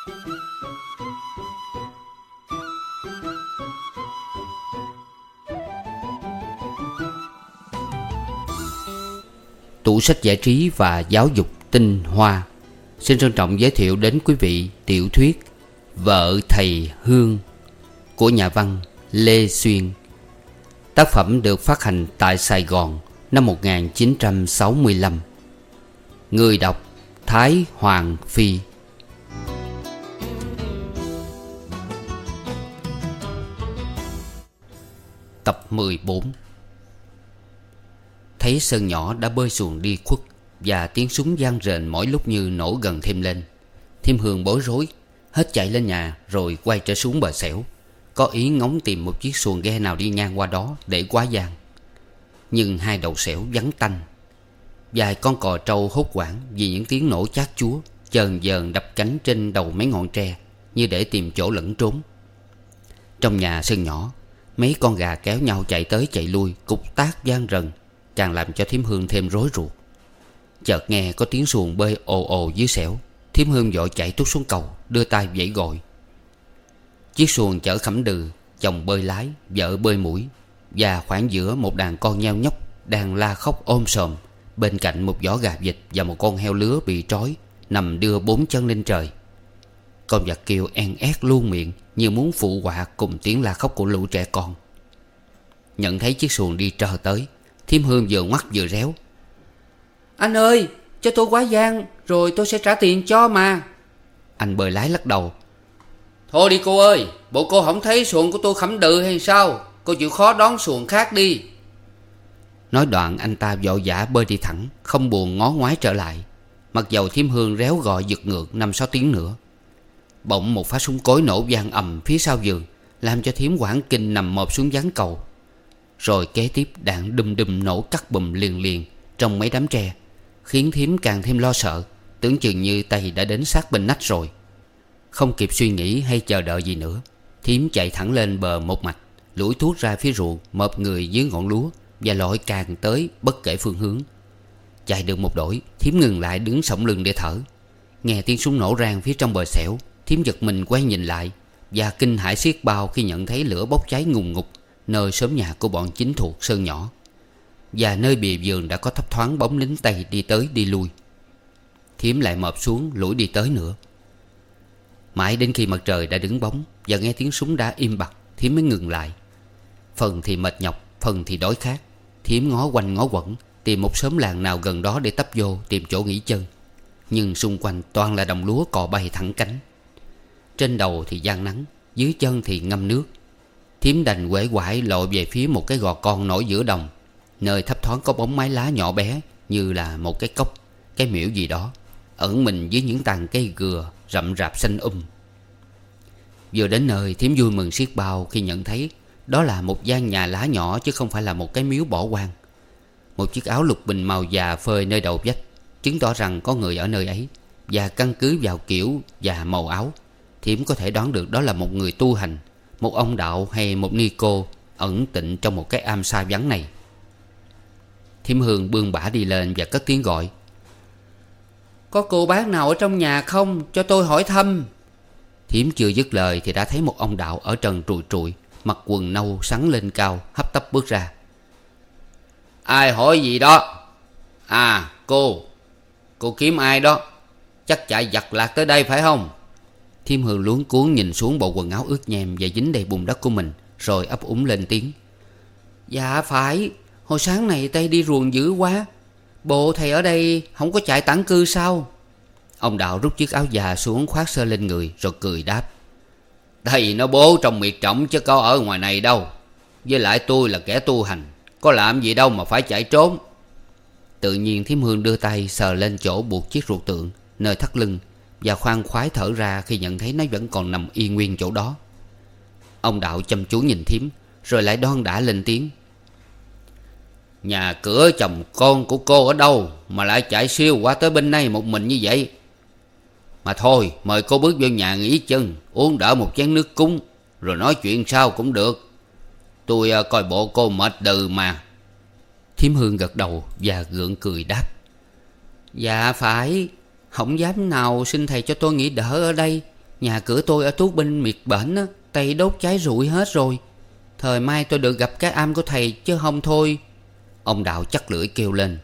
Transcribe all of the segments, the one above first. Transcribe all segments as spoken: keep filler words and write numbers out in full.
Tủ sách giải trí và giáo dục tinh hoa xin trân trọng giới thiệu đến quý vị tiểu thuyết Vợ Thầy Hương của nhà văn Lê Xuyên. Tác phẩm được phát hành tại Sài Gòn năm một nghìn chín trăm sáu mươi lăm. Người đọc Thái Hoàng Phi. Tập mười bốn. Thấy Sơn nhỏ đã bơi xuồng đi khuất và tiếng súng vang rền mỗi lúc như nổ gần thêm lên, Thiêm Hương bối rối, hết chạy lên nhà rồi quay trở xuống bờ xẻo, có ý ngóng tìm một chiếc xuồng ghe nào đi ngang qua đó để quá giang. Nhưng hai đầu xẻo vắng tanh. Vài con cò trâu hốt hoảng vì những tiếng nổ chát chúa chờn vờn đập cánh trên đầu mấy ngọn tre, như để tìm chỗ lẫn trốn. Trong nhà Sơn nhỏ, mấy con gà kéo nhau chạy tới chạy lui, cục tác vang rần, càng làm cho Thiêm Hương thêm rối ruột. Chợt nghe có tiếng xuồng bơi ồ ồ dưới xẻo. Thiêm Hương vội chạy tuốt xuống cầu, đưa tay vẫy gọi. Chiếc xuồng chở Khẩm Đừ, chồng bơi lái, vợ bơi mũi, và khoảng giữa một đàn con nheo nhóc đang la khóc ôm sòm, bên cạnh một giỏ gà vịt và một con heo lứa bị trói nằm đưa bốn chân lên trời. Con vật kêu en ét luôn miệng, như muốn phụ họa cùng tiếng la khóc của lũ trẻ con. Nhận thấy chiếc xuồng đi trơ tới, Thiêm Hương vừa ngoắt vừa réo: "Anh ơi, cho tôi quá giang, rồi tôi sẽ trả tiền cho mà." Anh bơi lái lắc đầu: "Thôi đi cô ơi, bộ cô không thấy xuồng của tôi Khẩm Đừ hay sao? Cô chịu khó đón xuồng khác đi." Nói đoạn anh ta vội vã bơi đi thẳng, không buồn ngó ngoái trở lại, mặc dầu Thiêm Hương réo gọi giật ngược năm sáu tiếng nữa. Bỗng một phát súng cối nổ vang ầm phía sau vườn, làm cho Thiếm hoảng kinh nằm mọp xuống ván cầu. Rồi kế tiếp đạn đùm đùm nổ cắt bùm liền liền trong mấy đám tre, khiến Thiếm càng thêm lo sợ, tưởng chừng như tay đã đến sát bên nách rồi. Không kịp suy nghĩ hay chờ đợi gì nữa, Thiếm chạy thẳng lên bờ một mạch, lủi thuốc ra phía ruộng, mộp người dưới ngọn lúa và lội càng tới bất kể phương hướng. Chạy được một đổi, Thiếm ngừng lại đứng sõng lưng để thở. Nghe tiếng súng nổ rang phía trong bờ xẻo, Thiếm giật mình quay nhìn lại và kinh hãi xiết bao khi nhận thấy lửa bốc cháy ngùn ngụt nơi xóm nhà của bọn chính thuộc Sơn nhỏ, và nơi bìa vườn đã có thấp thoáng bóng lính Tây đi tới đi lui. Thiếm lại mọp xuống lủi đi tới nữa. Mãi đến khi mặt trời đã đứng bóng và nghe tiếng súng đã im bặt, Thiếm mới ngừng lại. Phần thì mệt nhọc, phần thì đói khát. Thiếm ngó quanh ngó quẩn, tìm một xóm làng nào gần đó để tấp vô tìm chỗ nghỉ chân. Nhưng xung quanh toàn là đồng lúa cò bay thẳng cánh. Trên đầu thì giăng nắng, dưới chân thì ngâm nước. Thiếm đành uể oải lội về phía một cái gò con nổi giữa đồng, nơi thấp thoáng có bóng mái lá nhỏ bé như là một cái cốc, cái miễu gì đó, ẩn mình dưới những tàn cây gừa rậm rạp xanh um. Vừa đến nơi, Thiếm vui mừng xiết bao khi nhận thấy đó là một gian nhà lá nhỏ, chứ không phải là một cái miếu bỏ hoang. Một chiếc áo lục bình màu già phơi nơi đầu vách, chứng tỏ rằng có người ở nơi ấy, và căn cứ vào kiểu và màu áo, Thiếm có thể đoán được đó là một người tu hành, một ông đạo hay một ni cô ẩn tịnh trong một cái am xa vắng này. Thiêm Hương bươn bả đi lên và cất tiếng gọi: "Có cô bác nào ở trong nhà không, cho tôi hỏi thăm?" Thiếm chưa dứt lời thì đã thấy một ông đạo ở trần trụi trụi, mặc quần nâu sắn lên cao, hấp tấp bước ra. "Ai hỏi gì đó? À, cô Cô kiếm ai đó? Chắc chạy giặt lạc tới đây phải không?" Thiêm Hương luống cuống nhìn xuống bộ quần áo ướt nhèm và dính đầy bùn đất của mình, rồi ấp úng lên tiếng: "Dạ phải, hồi sáng này Tây đi ruồng dữ quá. Bộ thầy ở đây không có chạy tản cư sao?" Ông đạo rút chiếc áo già xuống khoác sơ lên người, rồi cười đáp: "Thầy nó bố trong miệt trọng chứ có ở ngoài này đâu. Với lại tôi là kẻ tu hành, có làm gì đâu mà phải chạy trốn." Tự nhiên Thiếm Hương đưa tay sờ lên chỗ buộc chiếc ruột tượng nơi thắt lưng, và khoan khoái thở ra khi nhận thấy nó vẫn còn nằm y nguyên chỗ đó. Ông đạo chăm chú nhìn Thiếm, rồi lại đoan đã lên tiếng: "Nhà cửa chồng con của cô ở đâu mà lại chạy siêu qua tới bên này một mình như vậy? Mà thôi, mời cô bước vô nhà nghỉ chân, uống đỡ một chén nước cúng, rồi nói chuyện sau cũng được. Tôi coi bộ cô mệt đừ mà." Thiếm Hương gật đầu và gượng cười đáp: "Dạ phải, không dám nào xin thầy cho tôi nghỉ đỡ ở đây, Nhà cửa tôi ở Tú Binh miệt bển á, Tây đốt cháy rụi hết rồi. Thời mai tôi được gặp cái am của thầy chứ không thôi. Ông Đạo chắc lưỡi kêu lên.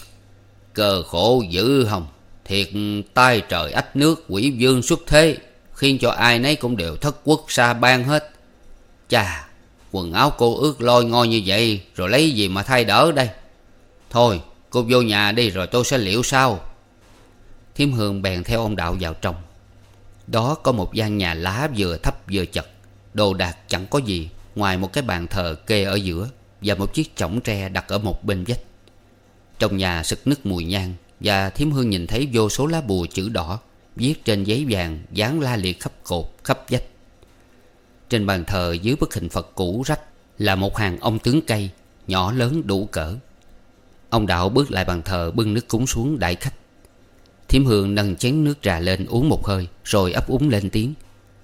Cơ khổ dữ hông. Thiệt tai trời ách nước quỷ vương xuất thế, khiến cho ai nấy cũng đều thất quốc sa bang hết. Chà, quần áo cô ướt lôi ngôi như vậy rồi lấy gì mà thay đỡ đây. Thôi cô vô nhà đi rồi tôi sẽ liệu sau. Thím Hương bèn theo ông Đạo vào trong. Đó có một gian nhà lá vừa thấp vừa chật. Đồ đạc chẳng có gì ngoài một cái bàn thờ kê ở giữa và một chiếc chõng tre đặt ở một bên vách. Trong nhà sực nức mùi nhang, và thím Hương nhìn thấy vô số lá bùa chữ đỏ viết trên giấy vàng dán la liệt khắp cột khắp vách. Trên bàn thờ dưới bức hình Phật cũ rách là một hàng ông tướng cây nhỏ lớn đủ cỡ. Ông Đạo bước lại bàn thờ bưng nước cúng xuống đãi khách. Thím Hương nâng chén nước trà lên uống một hơi rồi ấp úng lên tiếng.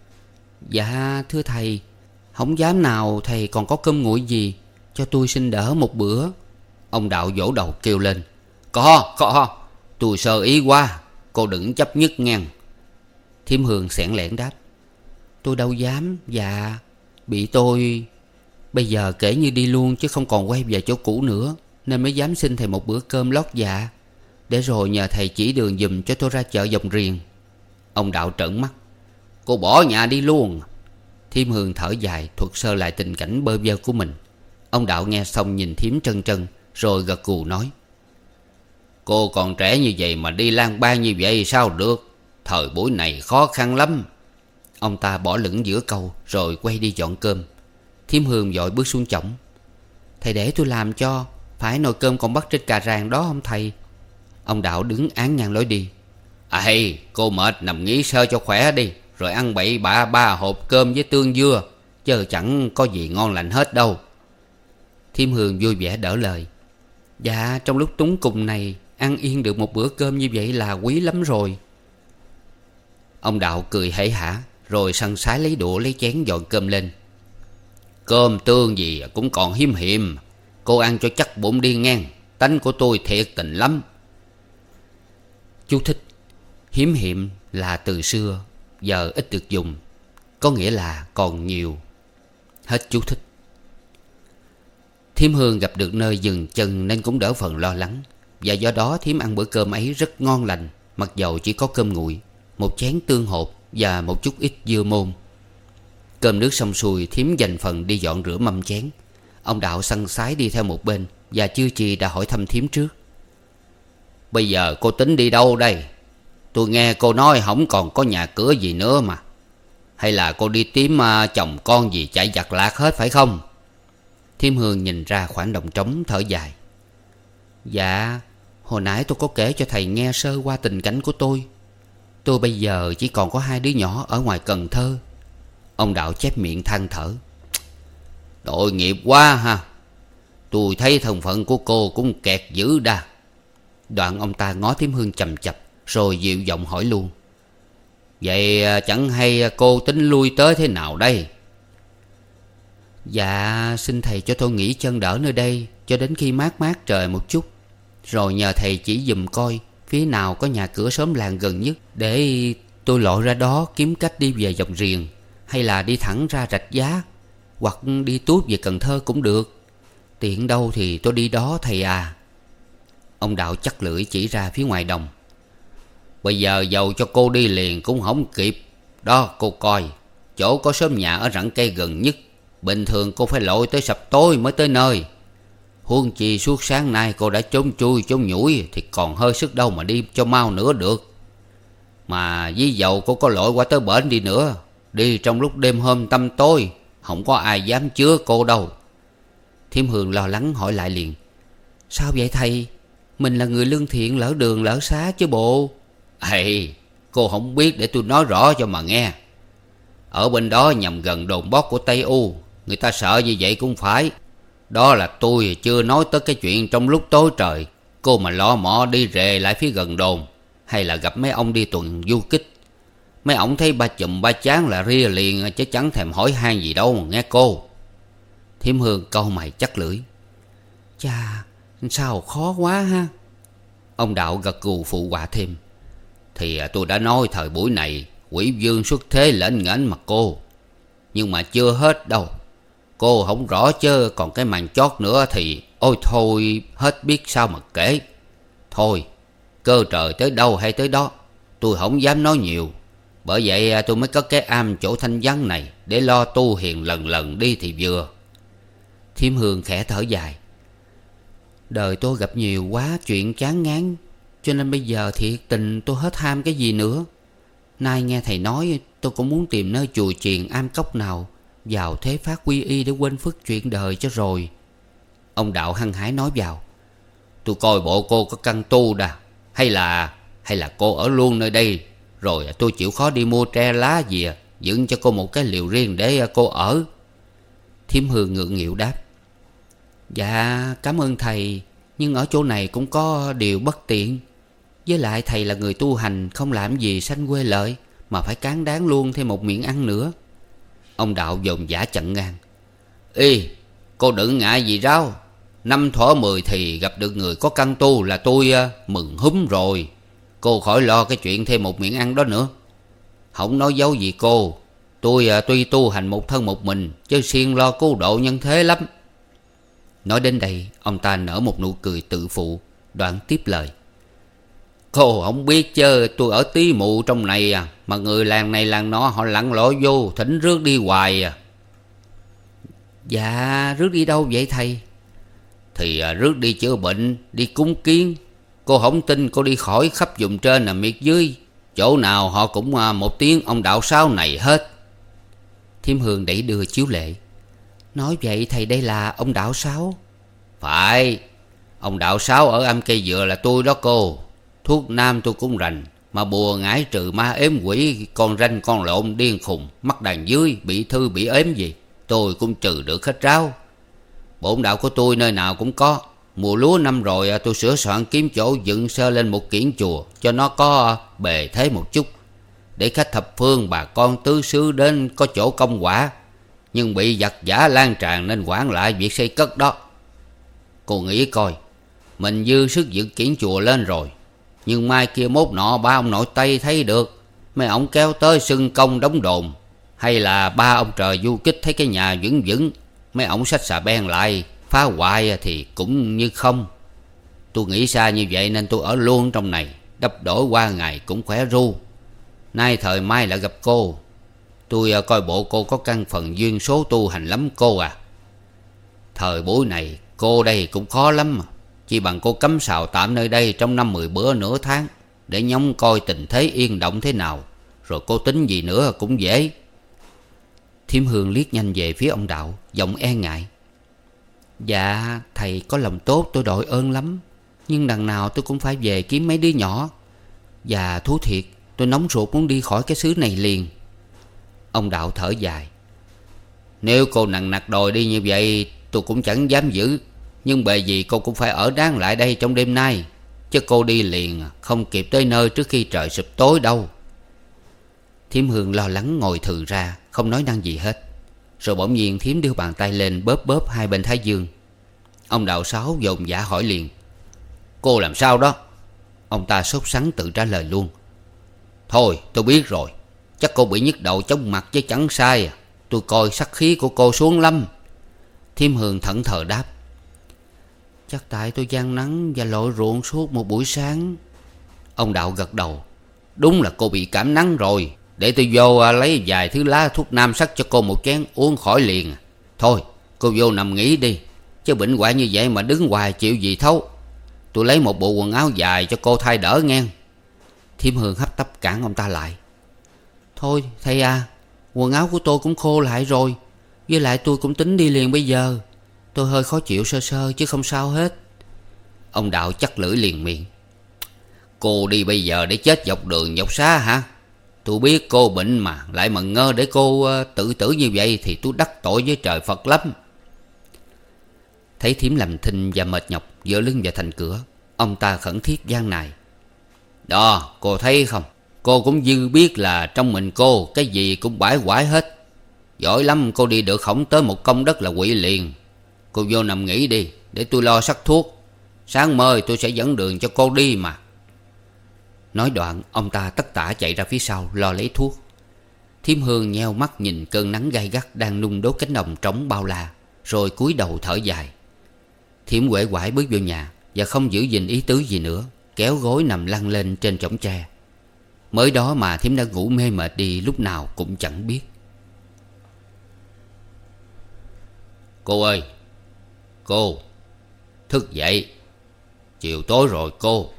Dạ thưa thầy, không dám nào thầy còn có cơm nguội gì cho tôi xin đỡ một bữa. Ông Đạo vỗ đầu kêu lên. Có, có, tôi sơ ý quá, cô đừng chấp nhất ngang. Thím Hương xẻn lẻn đáp. Tôi đâu dám, dạ. Bị tôi bây giờ kể như đi luôn chứ không còn quay về chỗ cũ nữa, nên mới dám xin thầy một bữa cơm lót dạ, để rồi nhờ thầy chỉ đường giùm cho tôi ra chợ Dòng Riềng. Ông Đạo trợn mắt. Cô bỏ nhà đi luôn. Thím Hương thở dài thuật sơ lại tình cảnh bơ vơ của mình. Ông Đạo nghe xong nhìn thím trân trân rồi gật gù nói. Cô còn trẻ như vậy mà đi lang bang như vậy sao được. Thời buổi này khó khăn lắm. Ông ta bỏ lửng giữa câu rồi quay đi dọn cơm. Thím Hương vội bước xuống chõng. Thầy để tôi làm cho. Phải nồi cơm còn bắt trên cà ràng đó không thầy? Ông Đạo đứng án ngang lối đi. À hay, cô mệt nằm nghỉ sơ cho khỏe đi, rồi ăn bậy bạ ba hộp cơm với tương dưa, chứ chẳng có gì ngon lành hết đâu. Thím Hương vui vẻ đỡ lời. Dạ trong lúc túng cùng này, ăn yên được một bữa cơm như vậy là quý lắm rồi. Ông Đạo cười hể hả rồi săn sái lấy đũa lấy chén dọn cơm lên. Cơm tương gì cũng còn hiếm hiểm, cô ăn cho chắc bụng đi ngang. Tánh của tôi thiệt tình lắm. Chú thích. Hiếm hiểm là từ xưa, giờ ít được dùng, có nghĩa là còn nhiều. Hết chú thích. Thím Hương gặp được nơi dừng chân nên cũng đỡ phần lo lắng, và do đó thím ăn bữa cơm ấy rất ngon lành, mặc dầu chỉ có cơm nguội, một chén tương hột và một chút ít dưa môn. Cơm nước xong xuôi, thím dành phần đi dọn rửa mâm chén. Ông Đạo săn sái đi theo một bên, và chưa chi đã hỏi thăm thím trước. Bây giờ cô tính đi đâu đây? Tôi nghe cô nói không còn có nhà cửa gì nữa mà. Hay là cô đi tìm uh, chồng con gì chạy giặt lạc hết phải không? Thím Hương nhìn ra khoảng đồng trống thở dài. Dạ, hồi nãy tôi có kể cho thầy nghe sơ qua tình cảnh của tôi. Tôi bây giờ chỉ còn có hai đứa nhỏ ở ngoài Cần Thơ. Ông Đạo chép miệng than thở. Tội nghiệp quá ha. Tôi thấy thân phận của cô cũng kẹt dữ đa. Đoạn ông ta ngó thím Hương chằm chặp rồi dịu giọng hỏi luôn. Vậy chẳng hay cô tính lui tới thế nào đây? Dạ xin thầy cho tôi nghỉ chân đỡ nơi đây cho đến khi mát mát trời một chút, rồi nhờ thầy chỉ giùm coi phía nào có nhà cửa xóm làng gần nhất, để tôi lội ra đó kiếm cách đi về Dòng Riềng, hay là đi thẳng ra Rạch Giá, hoặc đi tuốt về Cần Thơ cũng được. Tiện đâu thì tôi đi đó thầy à. Ông Đạo chắc lưỡi chỉ ra phía ngoài đồng. Bây giờ dầu cho cô đi liền cũng không kịp. Đó cô coi, chỗ có xóm nhà ở rặng cây gần nhất, bình thường cô phải lội tới sập tối mới tới nơi. Huống chi suốt sáng nay cô đã trốn chui trốn nhủi thì còn hơi sức đâu mà đi cho mau nữa được. Mà ví dầu cô có lội qua tới bển đi nữa, đi trong lúc đêm hôm tăm tối, không có ai dám chứa cô đâu. Thím Hương lo lắng hỏi lại liền. Sao vậy thầy? Mình là người lương thiện lỡ đường lỡ xá chứ bộ. Ê, cô không biết để tôi nói rõ cho mà nghe. Ở bên đó nhằm gần đồn bót của Tây U, người ta sợ như vậy cũng phải. Đó là tôi chưa nói tới cái chuyện trong lúc tối trời cô mà lo mọ đi rề lại phía gần đồn, hay là gặp mấy ông đi tuần du kích. Mấy ông thấy ba chùm ba chán là ria liền, chứ chẳng thèm hỏi han gì đâu mà nghe cô. Thím Hương cau mày chắc lưỡi. Chà, sao khó quá ha. Ông Đạo gật gù phụ họa thêm. Thì tôi đã nói thời buổi này Quỷ vương xuất thế lệnh nghênh mà cô. Nhưng mà chưa hết đâu. Cô không rõ chứ còn cái màn chót nữa thì ôi thôi hết biết sao mà kể. Thôi, cơ trời tới đâu hay tới đó, tôi không dám nói nhiều. Bởi vậy tôi mới có cái am chỗ thanh vắng này, để lo tu hiền lần lần đi thì vừa. Thiêm Hương khẽ thở dài. Đời tôi gặp nhiều quá chuyện chán ngán, cho nên bây giờ thiệt tình tôi hết ham cái gì nữa. Nay nghe thầy nói, tôi cũng muốn tìm nơi chùa chiền am cốc nào vào thế phát quy y để quên phức chuyện đời cho rồi. Ông Đạo hăng hái nói vào. Tôi coi bộ cô có căn tu đà. Hay là Hay là cô ở luôn nơi đây, rồi tôi chịu khó đi mua tre lá gì dựng cho cô một cái liều riêng để cô ở. Thiêm Hương ngượng nghịu đáp. Dạ cảm ơn thầy, nhưng ở chỗ này cũng có điều bất tiện. Với lại thầy là người tu hành, không làm gì sanh quê lợi, mà phải cán đáng luôn thêm một miệng ăn nữa. Ông Đạo dồn dã chặn ngang. Ê, cô đừng ngại gì ráo. Năm thỏ mười thì gặp được người có căn tu là tôi uh, mừng húm rồi. Cô khỏi lo cái chuyện thêm một miệng ăn đó nữa. Không nói dấu gì cô, tôi uh, tuy tu hành một thân một mình, chứ siêng lo cứu độ nhân thế lắm. Nói đến đây, ông ta nở một nụ cười tự phụ, đoạn tiếp lời. Cô không biết chứ, tôi ở tí mụ trong này à, mà người làng này làng nọ họ lặn lội vô thỉnh rước đi hoài à. Dạ rước đi đâu vậy thầy? Thì à, rước đi chữa bệnh, đi cúng kiến. Cô không tin cô đi khỏi khắp vùng trên là miệt dưới, chỗ nào họ cũng à, một tiếng ông Đạo Sáu này hết. Thiêm Hương đẩy đưa chiếu lệ. Nói vậy thầy đây là ông Đạo Sáu? Phải. Ông Đạo Sáu ở am cây dừa là tôi đó cô. Thuốc nam tôi cũng rành, mà bùa ngải trừ ma ếm quỷ, con ranh con lộn điên khùng mắc đàn dưới bị thư bị ếm gì tôi cũng trừ được hết ráo. Bổn đạo của tôi nơi nào cũng có. Mùa lúa năm rồi tôi sửa soạn kiếm chỗ dựng sơ lên một kiển chùa cho nó có bề thế một chút, để khách thập phương bà con tứ xứ đến có chỗ công quả. Nhưng bị giặc giả lan tràn nên hoãn lại việc xây cất đó. Cô nghĩ coi, mình dư sức dựng kiển chùa lên rồi, nhưng mai kia mốt nọ ba ông nội Tây thấy được, mấy ông kéo tới xưng công đóng đồn. Hay là ba ông trời du kích thấy cái nhà vững vững, mấy ông xách xà beng lại phá hoại thì cũng như không. Tôi nghĩ xa như vậy nên tôi ở luôn trong này, đắp đổi qua ngày cũng khỏe ru. Nay thời mai lại gặp cô, tôi coi bộ cô có căn phần duyên số tu hành lắm cô à. Thời buổi này cô đây cũng khó lắm mà. Chỉ bằng cô cắm sào tạm nơi đây trong năm mười bữa nửa tháng, để nhóng coi tình thế yên động thế nào, rồi cô tính gì nữa cũng dễ. Thiêm Hương liếc nhanh về phía ông Đạo, giọng e ngại. Dạ thầy có lòng tốt tôi đội ơn lắm, nhưng đằng nào tôi cũng phải về kiếm mấy đứa nhỏ. Và thú thiệt tôi nóng ruột muốn đi khỏi cái xứ này liền. Ông Đạo thở dài. Nếu cô nặng nặc đòi đi như vậy tôi cũng chẳng dám giữ, nhưng bề gì cô cũng phải ở đáng lại đây trong đêm nay, chứ cô đi liền không kịp tới nơi trước khi trời sụp tối đâu. Thiêm Hương lo lắng ngồi thừ ra, không nói năng gì hết. Rồi bỗng nhiên Thiếm đưa bàn tay lên bóp bóp hai bên thái dương. Ông Đạo Sáu dồn dã hỏi liền. Cô làm sao đó? Ông ta sốt sắng tự trả lời luôn. Thôi tôi biết rồi, chắc cô bị nhức đầu chóng mặt chứ chẳng sai à. Tôi coi sắc khí của cô xuống lắm. Thiêm Hương thẫn thờ đáp. Chắc tại tôi gian nắng và lội ruộng suốt một buổi sáng. Ông Đạo gật đầu. Đúng là cô bị cảm nắng rồi. Để tôi vô lấy vài thứ lá thuốc nam sắc cho cô một chén uống khỏi liền. Thôi cô vô nằm nghỉ đi, chứ bệnh hoạn như vậy mà đứng hoài chịu gì thấu. Tôi lấy một bộ quần áo dài cho cô thay đỡ nghe. Thiêm Hương hấp tấp cản ông ta lại. Thôi thầy à, quần áo của tôi cũng khô lại rồi, với lại tôi cũng tính đi liền bây giờ. Tôi hơi khó chịu sơ sơ chứ không sao hết. Ông Đạo chắc lưỡi liền miệng. Cô đi bây giờ để chết dọc đường dọc xá hả? Tôi biết cô bệnh mà lại mà ngơ để cô tự tử như vậy thì tôi đắc tội với trời Phật lắm. Thấy Thiếm làm thinh và mệt nhọc dựa lưng vào thành cửa, ông ta khẩn thiết gian nài. Đó cô thấy không, cô cũng dư biết là trong mình cô cái gì cũng bãi quải hết. Giỏi lắm, cô đi được không tới một công đất là quỵ liền. Cô vô nằm nghỉ đi, để tôi lo sắc thuốc. Sáng mời tôi sẽ dẫn đường cho cô đi mà. Nói đoạn ông ta tất tả chạy ra phía sau lo lấy thuốc. Thím Hương nheo mắt nhìn cơn nắng gay gắt đang nung đốt cánh đồng trống bao la, rồi cúi đầu thở dài. Thím uể oải bước vô nhà và không giữ gìn ý tứ gì nữa, kéo gối nằm lăn lên trên chõng tre. Mới đó mà thím đã ngủ mê mệt đi lúc nào cũng chẳng biết. Cô ơi, cô, thức dậy, chiều tối rồi cô.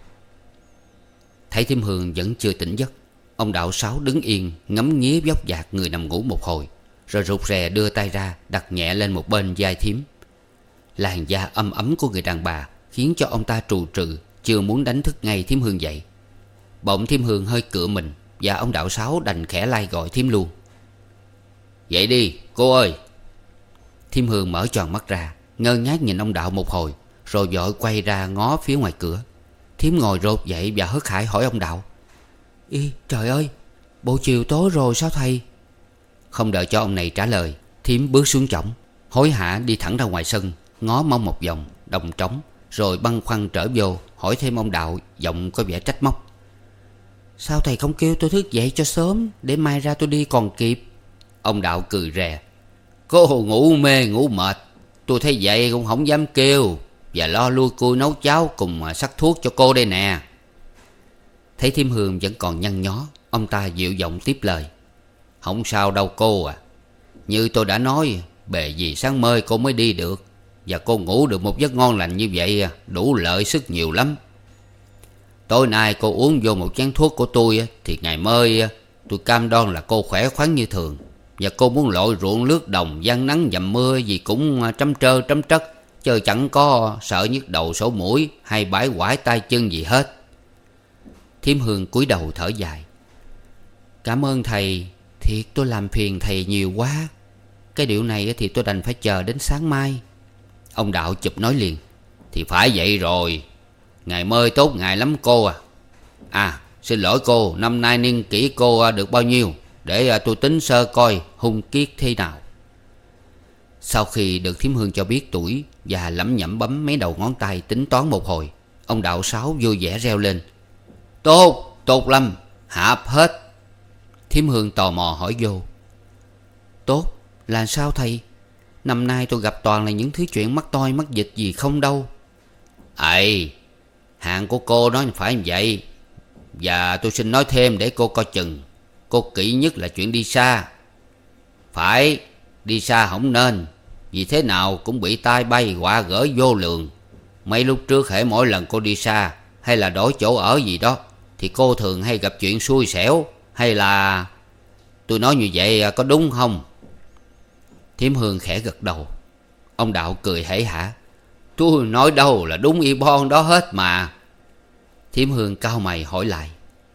Thấy thím Hương vẫn chưa tỉnh giấc, ông Đạo Sáu đứng yên ngắm nghía vóc dạc người nằm ngủ một hồi, rồi rụt rè đưa tay ra đặt nhẹ lên một bên vai thím. Làn da âm ấm của người đàn bà khiến cho ông ta trù trừ, chưa muốn đánh thức ngay thím Hương dậy. Bỗng thím Hương hơi cựa mình, và ông Đạo Sáu đành khẽ lai gọi thím luôn. Dậy đi cô ơi. Thím Hương mở tròn mắt ra, ngơ ngác nhìn ông Đạo một hồi, rồi vội quay ra ngó phía ngoài cửa. Thím ngồi rột dậy và hớt hải hỏi ông Đạo: "Ý trời ơi, bộ chiều tối rồi sao thầy?" Không đợi cho ông này trả lời, thím bước xuống chõng, hối hả đi thẳng ra ngoài sân, ngó mong một vòng đồng trống, rồi băn khoăn trở vô hỏi thêm ông Đạo, giọng có vẻ trách móc: "Sao thầy không kêu tôi thức dậy cho sớm, để mai ra tôi đi còn kịp?" Ông Đạo cười rè: "Cô ngủ mê ngủ mệt, tôi thấy vậy cũng không dám kêu, và lo lui cui nấu cháo cùng sắc thuốc cho cô đây nè." Thấy thím Hương vẫn còn nhăn nhó, ông ta dịu giọng tiếp lời: "Không sao đâu cô à. Như tôi đã nói, bề gì sáng mơi cô mới đi được, và cô ngủ được một giấc ngon lành như vậy đủ lợi sức nhiều lắm. Tối nay cô uống vô một chén thuốc của tôi, thì ngày mơi tôi cam đoan là cô khỏe khoắn như thường. Và cô muốn lội ruộng lướt đồng, giăng nắng dầm mưa gì cũng trắm trơ trắm trất, chứ chẳng có sợ nhức đầu sổ mũi hay bãi quải tay chân gì hết." Thím Hương cúi đầu thở dài: "Cảm ơn thầy, thiệt tôi làm phiền thầy nhiều quá. Cái điệu này thì tôi đành phải chờ đến sáng mai." Ông Đạo chụp nói liền: "Thì phải vậy rồi. Ngày mơi tốt ngày lắm cô à. À xin lỗi cô, năm nay niên kỷ cô được bao nhiêu, để tôi tính sơ coi hung kiết thế nào." Sau khi được thím Hương cho biết tuổi và lẩm nhẩm bấm mấy đầu ngón tay tính toán một hồi, ông Đạo Sáu vui vẻ reo lên: "Tốt, tốt lắm, hạp hết." Thím Hương tò mò hỏi vô: "Tốt là sao thầy? Năm nay tôi gặp toàn là những thứ chuyện mắc toi mắc dịch gì không đâu." "Ây, hàng của cô nói phải như vậy. Và tôi xin nói thêm để cô coi chừng. Cô kỹ nhất là chuyện đi xa. Phải, đi xa không nên, vì thế nào cũng bị tai bay họa gỡ vô lượng. Mấy lúc trước hễ mỗi lần cô đi xa hay là đổi chỗ ở gì đó, thì cô thường hay gặp chuyện xui xẻo. Hay là tôi nói như vậy có đúng không?" Thím Hương khẽ gật đầu. Ông Đạo cười hể hả: "Tôi nói đâu là đúng y bon đó hết mà." Thím Hương cau mày hỏi lại: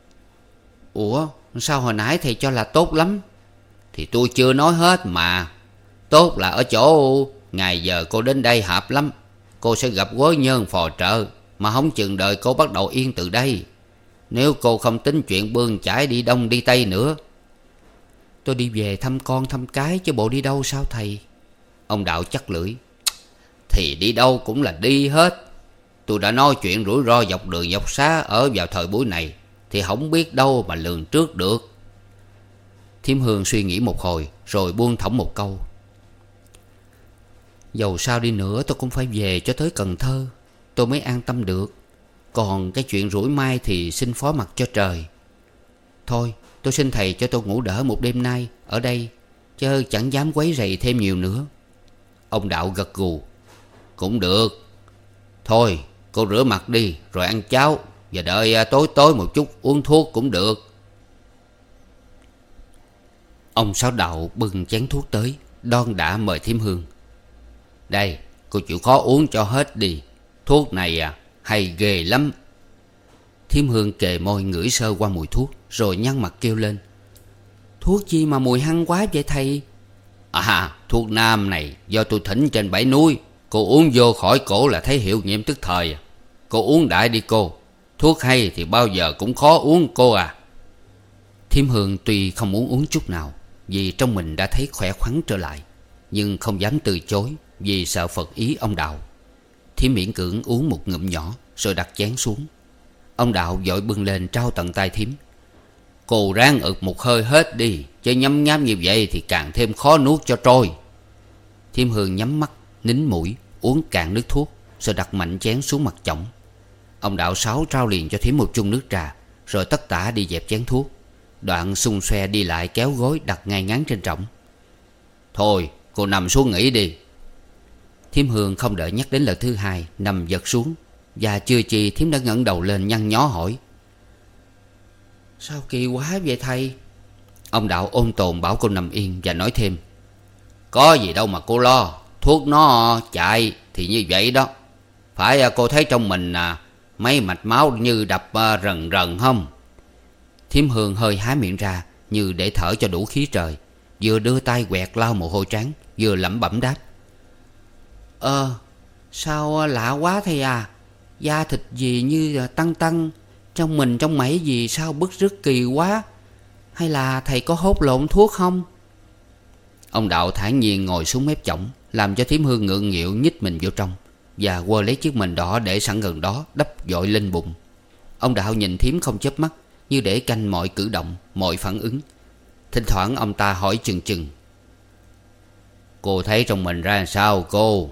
"Ủa sao hồi nãy thầy cho là tốt lắm?" "Thì tôi chưa nói hết mà. Tốt là ở chỗ ngày giờ cô đến đây hạp lắm. Cô sẽ gặp quớ nhân phò trợ, mà không chừng đời cô bắt đầu yên từ đây. Nếu cô không tính chuyện bươn chải đi đông đi tây nữa." "Tôi đi về thăm con thăm cái chứ bộ đi đâu sao thầy?" Ông Đạo chắc lưỡi: "Thì đi đâu cũng là đi hết. Tôi đã nói chuyện rủi ro dọc đường dọc xá ở vào thời buổi này, thì không biết đâu mà lường trước được." Thím Hương suy nghĩ một hồi rồi buông thõng một câu: "Dầu sao đi nữa tôi cũng phải về cho tới Cần Thơ, tôi mới an tâm được. Còn cái chuyện rủi mai thì xin phó mặc cho trời. Thôi tôi xin thầy cho tôi ngủ đỡ một đêm nay ở đây, chứ chẳng dám quấy rầy thêm nhiều nữa." Ông Đạo gật gù: "Cũng được. Thôi cô rửa mặt đi rồi ăn cháo, và đợi tối tối một chút uống thuốc cũng được." Ông Sáu Đạo bưng chén thuốc tới, đon đã mời thím Hương: "Đây, cô chịu khó uống cho hết đi. Thuốc này à hay ghê lắm." Thím Hương kề môi ngửi sơ qua mùi thuốc, rồi nhăn mặt kêu lên: "Thuốc chi mà mùi hăng quá vậy thầy?" "À, thuốc nam này do tôi thỉnh trên bảy núi. Cô uống vô khỏi cổ là thấy hiệu nghiệm tức thời. Cô uống đại đi cô. Thuốc hay thì bao giờ cũng khó uống cô à." Thím Hương tuy không muốn uống chút nào, vì trong mình đã thấy khỏe khoắn trở lại, nhưng không dám từ chối vì sợ phật ý ông Đạo. Thím miễn cưỡng uống một ngụm nhỏ rồi đặt chén xuống. Ông Đạo vội bưng lên trao tận tay thím. Cô ráng ực một hơi hết đi, chứ nhấm nháp như vậy thì càng thêm khó nuốt cho trôi. Thím Hương nhắm mắt, nín mũi, uống cạn nước thuốc, rồi đặt mạnh chén xuống mặt chõng. Ông Đạo Sáu trao liền cho thím một chung nước trà, rồi tất tả đi dẹp chén thuốc. Đoạn xung xoe đi lại kéo gối đặt ngay ngắn trên trỏng. Thôi cô nằm xuống nghỉ đi. Thím Hương không đợi nhắc đến lần thứ hai, nằm giật xuống. Và chưa chi thím đã ngẩng đầu lên nhăn nhó hỏi: Sao kỳ quá vậy thầy? Ông Đạo ôn tồn bảo cô nằm yên và nói thêm: Có gì đâu mà cô lo, thuốc nó chạy thì như vậy đó. Phải cô thấy trong mình à, mấy mạch máu như đập rần rần không? Thím Hương hơi há miệng ra như để thở cho đủ khí trời, vừa đưa tay quẹt lau mồ hôi trán, vừa lẩm bẩm đáp: Ờ sao lạ quá thầy à. Da thịt gì như tăng tăng, trong mình trong mẩy gì sao bứt rứt kỳ quá. Hay là thầy có hốt lộn thuốc không? Ông Đạo thản nhiên ngồi xuống mép chõng, làm cho thím Hương ngượng nghịu nhích mình vô trong, và quơ lấy chiếc mền đỏ để sẵn gần đó đắp vội lên bụng. Ông Đạo nhìn thím không chớp mắt, như để canh mọi cử động, mọi phản ứng. Thỉnh thoảng ông ta hỏi chừng chừng: Cô thấy trong mình ra sao cô?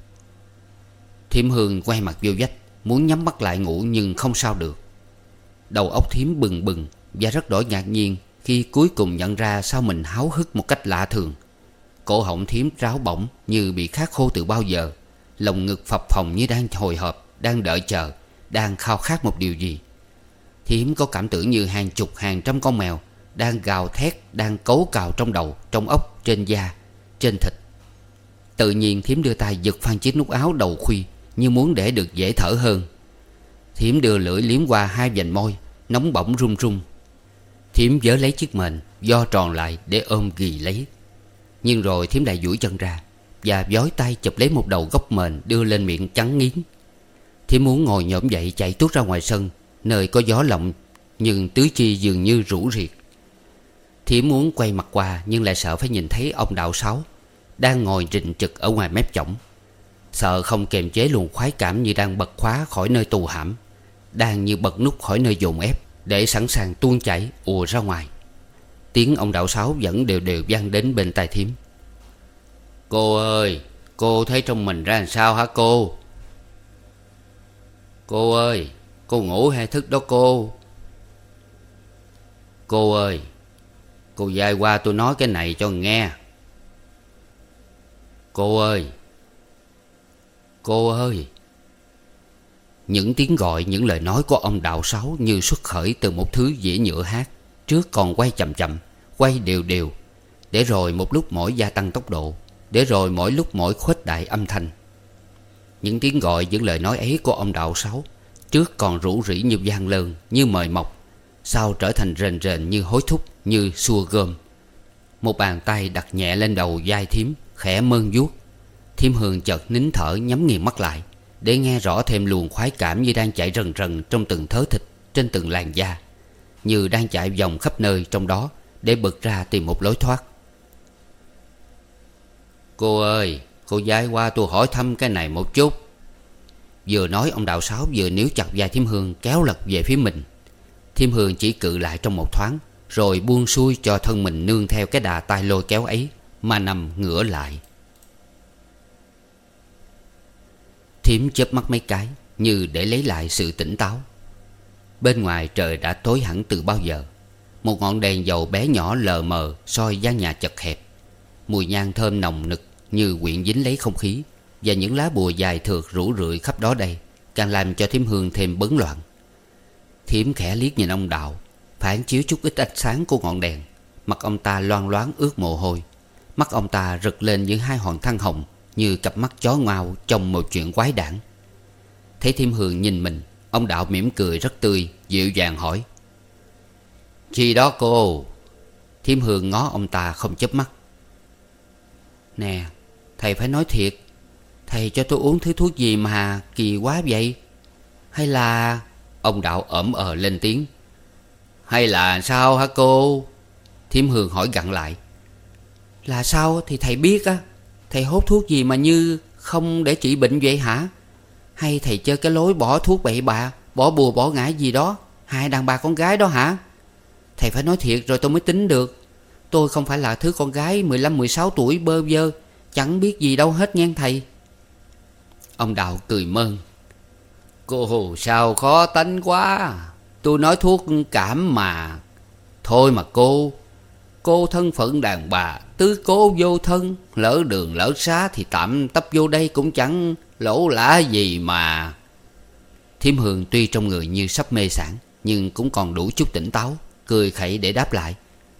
Thím Hương quay mặt vô vách, muốn nhắm mắt lại ngủ nhưng không sao được. Đầu óc thím bừng bừng và rất đổi ngạc nhiên khi cuối cùng nhận ra sao mình háo hức một cách lạ thường. Cổ họng thím ráo bỏng như bị khát khô từ bao giờ. Lồng ngực phập phồng như đang hồi hộp, đang đợi chờ, đang khao khát một điều gì. Thím có cảm tưởng như hàng chục hàng trăm con mèo đang gào thét, đang cấu cào trong đầu, trong óc, trên da, trên thịt. Tự nhiên thím đưa tay giật phang chiếc nút áo đầu khuy, như muốn để được dễ thở hơn. Thím đưa lưỡi liếm qua hai vành môi, nóng bỏng run run. Thím vớ lấy chiếc mền, vo tròn lại để ôm ghì lấy. Nhưng rồi thím lại duỗi chân ra và vói tay chụp lấy một đầu gốc mền đưa lên miệng cắn nghiến. Thím muốn ngồi nhổm dậy chạy tuốt ra ngoài sân, nơi có gió lộng, nhưng tứ chi dường như rũ riệt. Thím muốn quay mặt qua nhưng lại sợ phải nhìn thấy ông Đạo Sáu đang ngồi rình trực ở ngoài mép chõng. Sợ không kềm chế luồng khoái cảm như đang bật khóa khỏi nơi tù hãm, đang như bật nút khỏi nơi dồn ép, để sẵn sàng tuôn chảy ùa ra ngoài. Tiếng ông Đạo Sáu vẫn đều đều vang đến bên tai thím: Cô ơi, cô thấy trong mình ra làm sao hả cô? Cô ơi, cô ngủ hay thức đó cô? Cô ơi, cô dai qua tôi nói cái này cho nghe. Cô ơi, cô ơi. Những tiếng gọi, những lời nói của ông Đạo Sáu như xuất khởi từ một thứ dĩa nhựa hát. Trước còn quay chậm chậm, quay đều đều, để rồi một lúc mỗi gia tăng tốc độ, để rồi mỗi lúc mỗi khuếch đại âm thanh. Những tiếng gọi, những lời nói ấy của ông Đạo Sáu trước còn rủ rỉ như vang lơn, như mời mọc, sau trở thành rền rền như hối thúc, như xua gom. Một bàn tay đặt nhẹ lên đầu vai thím, khẽ mơn vuốt. Thím Hương chợt nín thở, nhắm nghiền mắt lại để nghe rõ thêm luồng khoái cảm như đang chạy rần rần trong từng thớ thịt, trên từng làn da, như đang chạy vòng khắp nơi trong đó để bật ra tìm một lối thoát. Cô ơi, cô dai qua tôi hỏi thăm cái này một chút. Vừa nói ông Đạo Sáu vừa níu chặt vai thím Hương kéo lật về phía mình. Thím Hương chỉ cự lại trong một thoáng, rồi buông xuôi cho thân mình nương theo cái đà tay lôi kéo ấy mà nằm ngửa lại. Thím chớp mắt mấy cái như để lấy lại sự tỉnh táo. Bên ngoài trời đã tối hẳn từ bao giờ. Một ngọn đèn dầu bé nhỏ lờ mờ soi gian nhà chật hẹp. Mùi nhang thơm nồng nực như quyện dính lấy không khí, và những lá bùa dài thượt rủ rượi khắp đó đây càng làm cho thím Hương thêm bấn loạn. Thím khẽ liếc nhìn ông Đạo, phản chiếu chút ít ánh sáng của ngọn đèn. Mặt ông ta loang loáng ướt mồ hôi. Mắt ông ta rực lên những hai hòn than hồng, như cặp mắt chó ngoao trong một chuyện quái đản. Thấy thím Hương nhìn mình, ông Đạo mỉm cười rất tươi, dịu dàng hỏi: Chi đó cô? Thím Hương ngó ông ta không chớp mắt. Nè, thầy phải nói thiệt. Thầy cho tôi uống thứ thuốc gì mà kỳ quá vậy? Hay là... Ông Đạo ẩm ờ lên tiếng: Hay là sao hả cô? Thím Hương hỏi gặng lại: Là sao thì thầy biết á. Thầy hốt thuốc gì mà như không để trị bệnh vậy hả? Hay thầy chơi cái lối bỏ thuốc bậy bạ, Bỏ bùa bỏ ngải gì đó, hai đàn bà con gái đó hả? Thầy phải nói thiệt rồi tôi mới tính được. Tôi không phải là thứ con gái mười lăm mười sáu tuổi bơ vơ, chẳng biết gì đâu hết ngang thầy. Ông Đạo cười mơn. Cô sao khó tánh quá. Tôi nói thuốc cảm mà. Thôi mà cô. Cô thân phận đàn bà, tứ cố vô thân. Lỡ đường lỡ xá thì tạm tấp vô đây cũng chẳng lỗ lã gì mà. Thím Hường tuy trong người như sắp mê sảng, nhưng cũng còn đủ chút tỉnh táo, cười khẩy để đáp lại.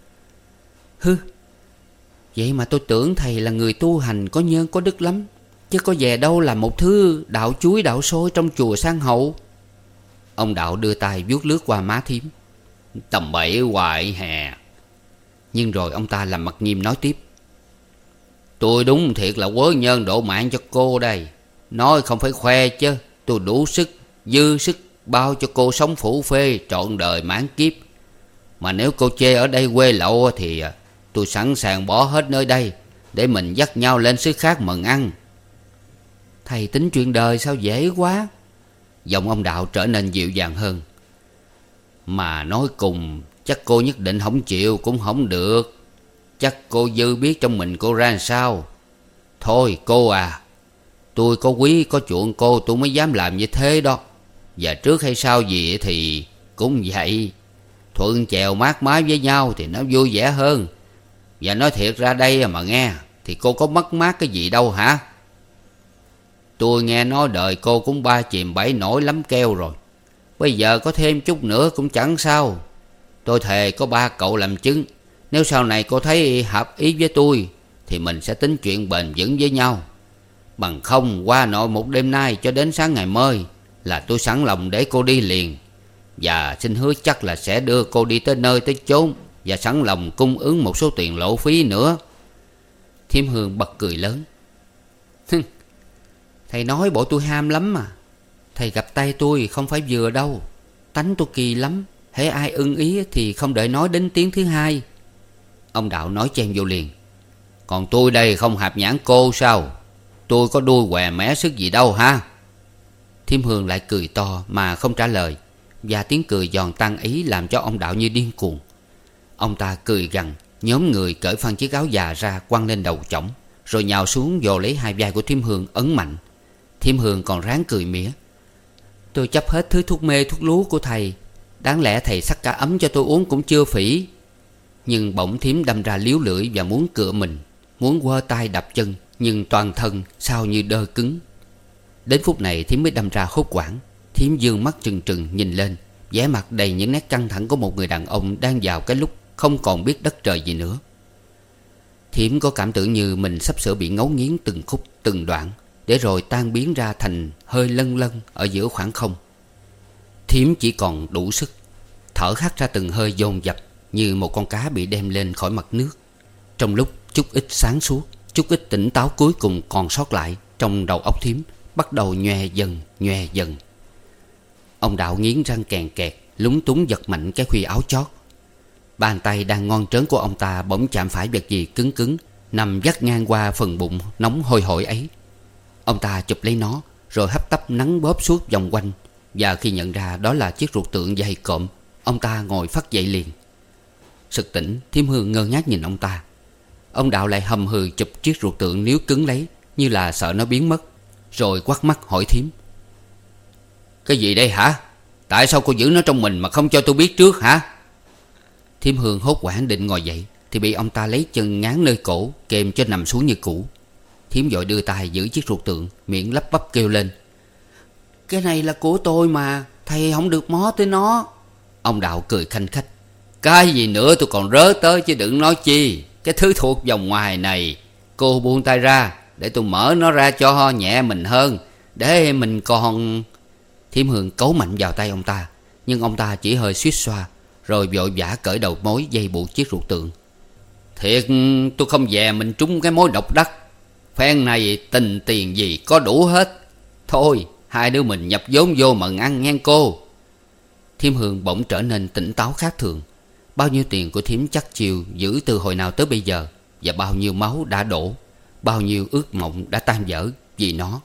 Hư, vậy mà tôi tưởng thầy là người tu hành có nhân có đức lắm, chứ có về đâu là một thứ đạo chuối đạo sôi trong chùa sang hậu. Ông Đạo đưa tay vuốt lướt qua má thím. Tầm bậy hoài hè. Nhưng rồi ông ta làm mặt nghiêm nói tiếp. Tôi đúng thiệt là quớ nhân độ mạng cho cô đây. Nói không phải khoe chứ. Tôi đủ sức, dư sức bao cho cô sống phủ phê trọn đời mãn kiếp. Mà nếu cô chê ở đây quê lậu thì tôi sẵn sàng bỏ hết nơi đây để mình dắt nhau lên xứ khác mần ăn. Thầy tính chuyện đời sao dễ quá. Giọng ông Đạo trở nên dịu dàng hơn. Mà nói cùng chắc cô nhất định không chịu cũng không được. Chắc cô dư biết trong mình cô ra làm sao. Thôi cô à, tôi có quý có chuộng cô tôi mới dám làm như thế đó. Và trước hay sau gì thì cũng vậy. Thuận chèo mát mái với nhau thì nó vui vẻ hơn. Và nói thiệt ra đây mà nghe, thì cô có mất mát cái gì đâu hả? Tôi nghe nói đời cô cũng ba chìm bảy nổi lắm keo rồi. Bây giờ có thêm chút nữa cũng chẳng sao. Tôi thề có ba cậu làm chứng. Nếu sau này cô thấy hợp ý với tôi thì mình sẽ tính chuyện bền vững với nhau. Bằng không qua nội một đêm nay cho đến sáng ngày mới là tôi sẵn lòng để cô đi liền. Và xin hứa chắc là sẽ đưa cô đi tới nơi tới chốn, và sẵn lòng cung ứng một số tiền lộ phí nữa. Thím Hương bật cười lớn. Thầy nói bộ tôi ham lắm mà. Thầy gặp tay tôi không phải vừa đâu. Tánh tôi kỳ lắm. Hễ ai ưng ý thì không đợi nói đến tiếng thứ hai. Ông Đạo nói chen vô liền. Còn tôi đây không hạp nhãn cô sao? Tôi có đuôi què mé sức gì đâu ha? Thím Hương lại cười to mà không trả lời. Và tiếng cười giòn tan ý làm cho ông Đạo như điên cuồng. Ông ta cười gằn, nhóm người cởi phăng chiếc áo già ra quăng lên đầu chổng, rồi nhào xuống vồ lấy hai vai của Thím Hương ấn mạnh. Thím Hương còn ráng cười mỉa. Tôi chấp hết thứ thuốc mê thuốc lú của thầy. Đáng lẽ thầy sắc cả ấm cho tôi uống cũng chưa phỉ. Nhưng bỗng thím đâm ra líu lưỡi và muốn cựa mình, muốn quơ tay đập chân, nhưng toàn thân sao như đơ cứng. Đến phút này thím mới đâm ra hốt hoảng. Thím dương mắt trừng trừng nhìn lên, vẻ mặt đầy những nét căng thẳng của một người đàn ông đang vào cái lúc không còn biết đất trời gì nữa. Thím có cảm tưởng như mình sắp sửa bị ngấu nghiến từng khúc từng đoạn, để rồi tan biến ra thành hơi lân lân ở giữa khoảng không. Thím chỉ còn đủ sức thở hắt ra từng hơi dồn dập, như một con cá bị đem lên khỏi mặt nước. Trong lúc chút ít sáng suốt, chút ít tỉnh táo cuối cùng còn sót lại trong đầu óc thím bắt đầu nhòe dần nhòe dần. Ông Đạo nghiến răng kèn kẹt, lúng túng giật mạnh cái khuy áo chót. Bàn tay đang ngon trớn của ông ta bỗng chạm phải vật gì cứng cứng nằm vắt ngang qua phần bụng nóng hôi hổi ấy. Ông ta chụp lấy nó rồi hấp tấp nắn bóp suốt vòng quanh. Và khi nhận ra đó là chiếc ruột tượng dày cộm, ông ta ngồi phắt dậy liền. Sực tỉnh, Thím Hương ngơ ngác nhìn ông ta. Ông Đạo lại hầm hừ chụp chiếc ruột tượng níu cứng lấy, như là sợ nó biến mất, rồi quắt mắt hỏi thím. Cái gì đây hả? Tại sao cô giữ nó trong mình mà không cho tôi biết trước hả? Thím Hương hốt hoảng định ngồi dậy thì bị ông ta lấy chân ngán nơi cổ, kèm cho nằm xuống như cũ. Thím vội đưa tay giữ chiếc ruột tượng, miệng lắp bắp kêu lên. Cái này là của tôi mà, thầy không được mó tới nó. Ông Đạo cười khanh khách. Cái gì nữa tôi còn rớ tới chứ đừng nói chi. Cái thứ thuộc vòng ngoài này, cô buông tay ra để tôi mở nó ra cho nhẹ mình hơn, để mình còn... Thím Hương cấu mạnh vào tay ông ta, nhưng ông ta chỉ hơi suýt xoa, rồi vội vã cởi đầu mối dây buộc chiếc ruột tượng. Thiệt tôi không dè mình trúng cái mối độc đắc. Phen này tình tiền gì có đủ hết. Thôi hai đứa mình nhập vốn vô mần ăn nghe cô. Thím Hương bỗng trở nên tỉnh táo khác thường. Bao nhiêu tiền của thím chắc chiều giữ từ hồi nào tới bây giờ, và bao nhiêu máu đã đổ, bao nhiêu ước mộng đã tan vỡ vì nó,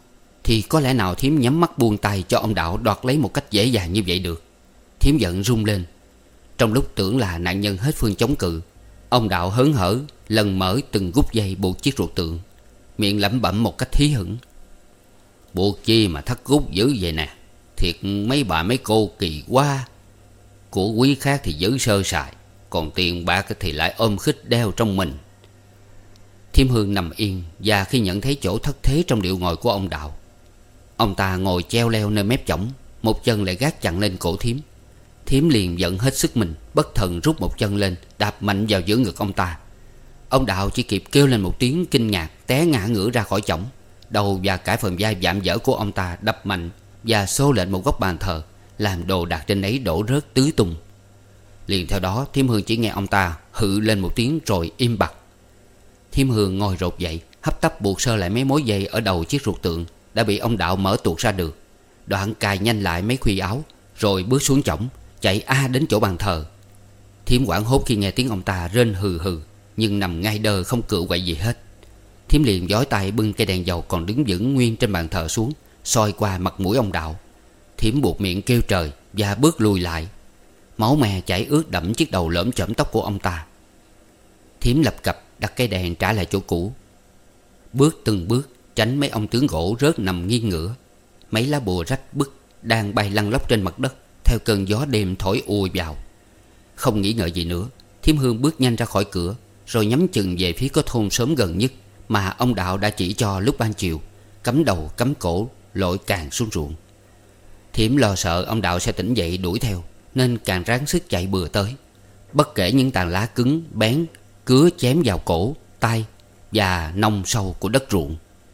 thì có lẽ nào Thiếm nhắm mắt buông tay cho ông Đạo đoạt lấy một cách dễ dàng như vậy được. Thiếm giận run lên. Trong lúc tưởng là nạn nhân hết phương chống cự, ông Đạo hớn hở lần mở từng gút dây buộc chiếc ruột tượng, miệng lẩm bẩm một cách hí hửng: "Buộc chi mà thắt gút dữ vậy nè, thiệt mấy bà mấy cô kỳ quá. Của quý khác thì giữ sơ sài, còn tiền bạc thì lại ôm khích đeo trong mình." Thiêm Hương nằm yên, và khi nhận thấy chỗ thất thế trong điệu ngồi của ông Đạo, ông ta ngồi treo leo nơi mép chõng, một chân lại gác chặn lên cổ Thiếm. Thiếm liền giận hết sức mình, bất thần rút một chân lên, đạp mạnh vào giữa ngực ông ta. Ông Đạo chỉ kịp kêu lên một tiếng kinh ngạc, té ngã ngửa ra khỏi chõng. Đầu và cả phần vai vạm vỡ của ông ta đập mạnh và xô lên một góc bàn thờ, làm đồ đạc trên ấy đổ rớt tứ tung. Liền theo đó, Thiêm Hương chỉ nghe ông ta hự lên một tiếng rồi im bặt. Thiêm Hương ngồi rột dậy, hấp tấp buộc sơ lại mấy mối dây ở đầu chiếc ruột tượng đã bị ông Đạo mở tuột ra được, đoạn cài nhanh lại mấy khuy áo, rồi bước xuống chõng, chạy a đến chỗ bàn thờ. Thiếm hoảng hốt khi nghe tiếng ông ta rên hừ hừ, nhưng nằm ngay đơ không cựa quậy gì hết. Thiếm liền giói tay bưng cây đèn dầu còn đứng vững nguyên trên bàn thờ xuống, soi qua mặt mũi ông Đạo. Thiếm buộc miệng kêu trời và bước lùi lại. Máu me chảy ướt đẫm chiếc đầu lởm chởm tóc của ông ta. Thiếm lập cập đặt cây đèn trả lại chỗ cũ, bước từng bước tránh mấy ông tướng gỗ rớt nằm nghiêng ngửa. Mấy lá bùa rách bứt đang bay lăn lóc trên mặt đất theo cơn gió đêm thổi ùa vào. Không nghĩ ngợi gì nữa, Thiêm Hương bước nhanh ra khỏi cửa, rồi nhắm chừng về phía có thôn xóm gần nhất mà ông Đạo đã chỉ cho lúc ban chiều, cắm đầu cắm cổ lội càng xuống ruộng. Thiểm lo sợ ông Đạo sẽ tỉnh dậy đuổi theo, nên càng ráng sức chạy bừa tới, bất kể những tàn lá cứng bén cứa chém vào cổ, tay và nông sâu của đất ruộng.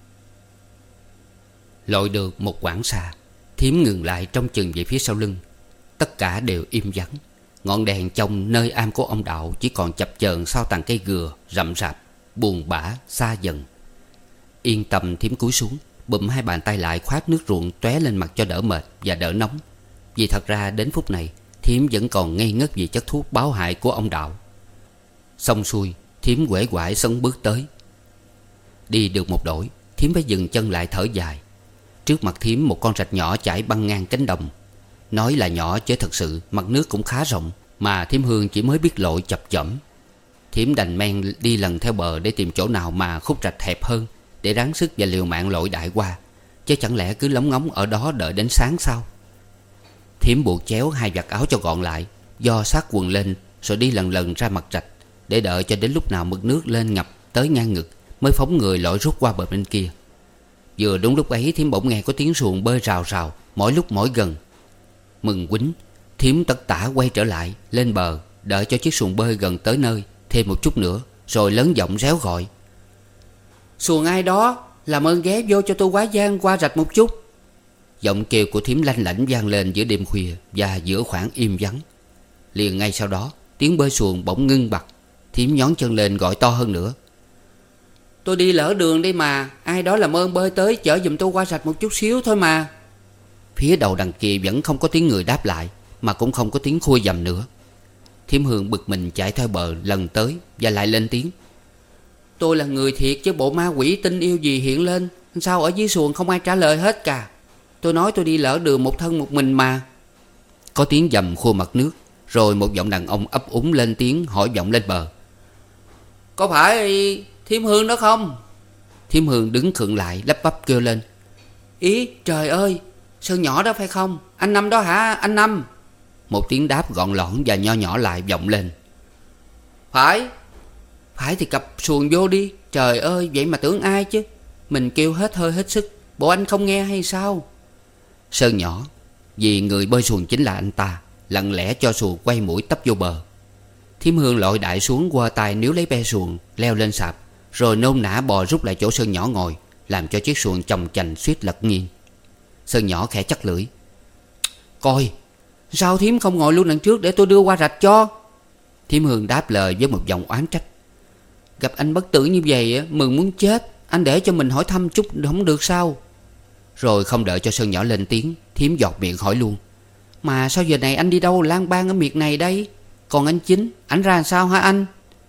Lội được một quãng xa, Thiểm ngừng lại trông chừng về phía sau lưng. Tất cả đều im vắng. Ngọn đèn trong nơi am của ông Đạo chỉ còn chập chờn sau tàn cây gừa rậm rạp, buồn bã xa dần. Yên tâm, Thiểm cúi xuống, bụm hai bàn tay lại khoát nước ruộng tóe lên mặt cho đỡ mệt và đỡ nóng. Vì thật ra đến phút này Thiểm vẫn còn ngây ngất vì chất thuốc báo hại của ông Đạo. Xong xuôi, Thiểm uể oải sấn bước tới. Đi được một đổi, Thiểm phải dừng chân lại thở dài. Trước mặt Thiểm một con rạch nhỏ chảy băng ngang cánh đồng. Nói là nhỏ chứ thật sự mặt nước cũng khá rộng, mà Thiểm Hương chỉ mới biết lội chập chẫm. Thiểm đành men đi lần theo bờ để tìm chỗ nào mà khúc rạch hẹp hơn, để ráng sức và liều mạng lội đại qua, chứ chẳng lẽ cứ lóng ngóng ở đó đợi đến sáng sao. Thiểm buộc chéo hai vạt áo cho gọn lại, do sát quần lên, rồi đi lần lần ra mặt rạch, để đợi cho đến lúc nào mực nước lên ngập tới ngang ngực mới phóng người lội rút qua bờ bên kia. Vừa đúng lúc ấy, Thiểm bỗng nghe có tiếng xuồng bơi rào rào mỗi lúc mỗi gần. Mừng quýnh, Thiểm tất tả quay trở lại lên bờ, đợi cho chiếc xuồng bơi gần tới nơi thêm một chút nữa, rồi lớn giọng réo gọi: "Xuồng ai đó, làm ơn ghé vô cho tôi quá giang qua rạch một chút." Giọng kêu của Thiểm lanh lảnh vang lên giữa đêm khuya và giữa khoảng im vắng. Liền ngay sau đó, tiếng bơi xuồng bỗng ngưng bặt. Thiểm nhón chân lên gọi to hơn nữa: "Tôi đi lỡ đường đây mà, ai đó làm ơn bơi tới chở giùm tôi qua rạch một chút xíu thôi mà." Phía đầu đằng kia vẫn không có tiếng người đáp lại, mà cũng không có tiếng khui dầm nữa. Thiểm Hương bực mình chạy theo bờ lần tới và lại lên tiếng: "Tôi là người thiệt chứ bộ ma quỷ tinh yêu gì hiện lên, sao ở dưới xuồng không ai trả lời hết cả. Tôi nói tôi đi lỡ đường một thân một mình mà." Có tiếng dầm khua mặt nước, rồi một giọng đàn ông ấp úng lên tiếng hỏi vọng lên bờ: "Có phải Thiểm Hương đó không?" Thiểm Hương đứng khựng lại lắp bắp kêu lên: "Ý trời ơi, Sơn nhỏ đó phải không? Anh Năm đó hả anh Năm?" Một tiếng đáp gọn lõn và nho nhỏ lại vọng lên: "Phải." "Phải thì cặp xuồng vô đi. Trời ơi, vậy mà tưởng ai chứ. Mình kêu hết hơi hết sức, bộ anh không nghe hay sao?" Sơn nhỏ, vì người bơi xuồng chính là anh ta, lặng lẽ cho xuồng quay mũi tấp vô bờ. Thiểm Hương lội đại xuống, qua tay níu lấy be xuồng leo lên sạp, rồi nôn nã bò rút lại chỗ Sơn nhỏ ngồi, làm cho chiếc xuồng chồng chành suýt lật nghiêng. Sơn nhỏ khẽ chắc lưỡi: "Coi, sao Thiểm không ngồi luôn đằng trước để tôi đưa qua rạch cho?" Thiểm Hương đáp lời với một giọng oán trách: "Gặp anh bất tử như vậy mừng muốn chết, anh để cho mình hỏi thăm chút không được sao?" Rồi không đợi cho Sơn nhỏ lên tiếng, Thiểm giọt miệng hỏi luôn: "Mà sao giờ này anh đi đâu lang bang ở miệt này đây? Còn anh Chính, ảnh ra làm sao hả anh?"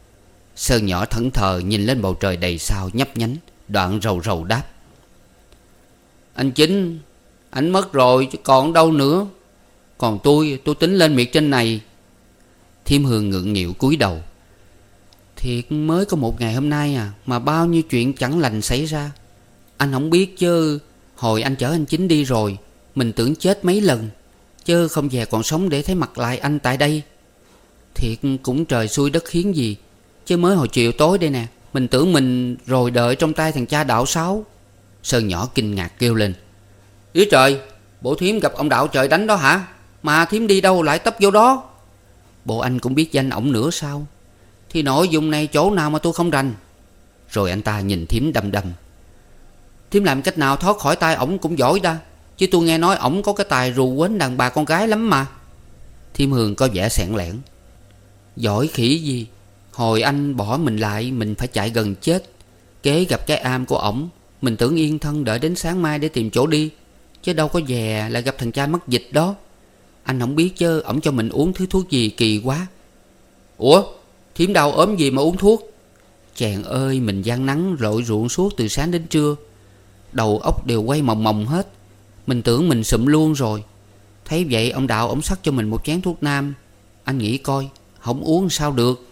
Sơn nhỏ thẫn thờ nhìn lên bầu trời đầy sao nhấp nhánh, đoạn rầu rầu đáp: Anh Chính, anh mất rồi chứ còn đâu nữa. Còn tôi, tôi tính lên miệt trên này. Thiêm Hương ngượng nghịu cúi đầu. Thiệt mới có một ngày hôm nay à, mà bao nhiêu chuyện chẳng lành xảy ra. Anh không biết chứ, hồi anh chở anh Chính đi rồi, mình tưởng chết mấy lần, chứ không về còn sống để thấy mặt lại anh tại đây. Thiệt cũng trời xui đất khiến gì, chứ mới hồi chiều tối đây nè, mình tưởng mình rồi đợi trong tay thằng cha Đạo Sáu. Sơn nhỏ kinh ngạc kêu lên: Ý trời, bộ thím gặp ông Đạo trời đánh đó hả? Mà thím đi đâu lại tấp vô đó? Bộ anh cũng biết danh ổng nữa sao? Thì nội dung này chỗ nào mà tôi không rành. Rồi anh ta nhìn thím đăm đăm. Thím làm cách nào thoát khỏi tay ổng cũng giỏi đa, chứ tôi nghe nói ổng có cái tài rù quến đàn bà con gái lắm mà. Thiêm Hương có vẻ sẻn lẻn. Giỏi khỉ gì, hồi anh bỏ mình lại, mình phải chạy gần chết. Kế gặp cái am của ổng, mình tưởng yên thân đợi đến sáng mai để tìm chỗ đi, chứ đâu có về lại gặp thằng cha mất dịch đó. Anh không biết chứ ổng cho mình uống thứ thuốc gì kỳ quá. Ủa, thím đau ốm gì mà uống thuốc? Chàng ơi, mình gian nắng lội ruộng suốt từ sáng đến trưa, đầu óc đều quay mòng mòng hết. Mình tưởng mình sụm luôn rồi. Thấy vậy ông Đạo ổng xắt cho mình một chén thuốc nam. Anh nghĩ coi, không uống sao được.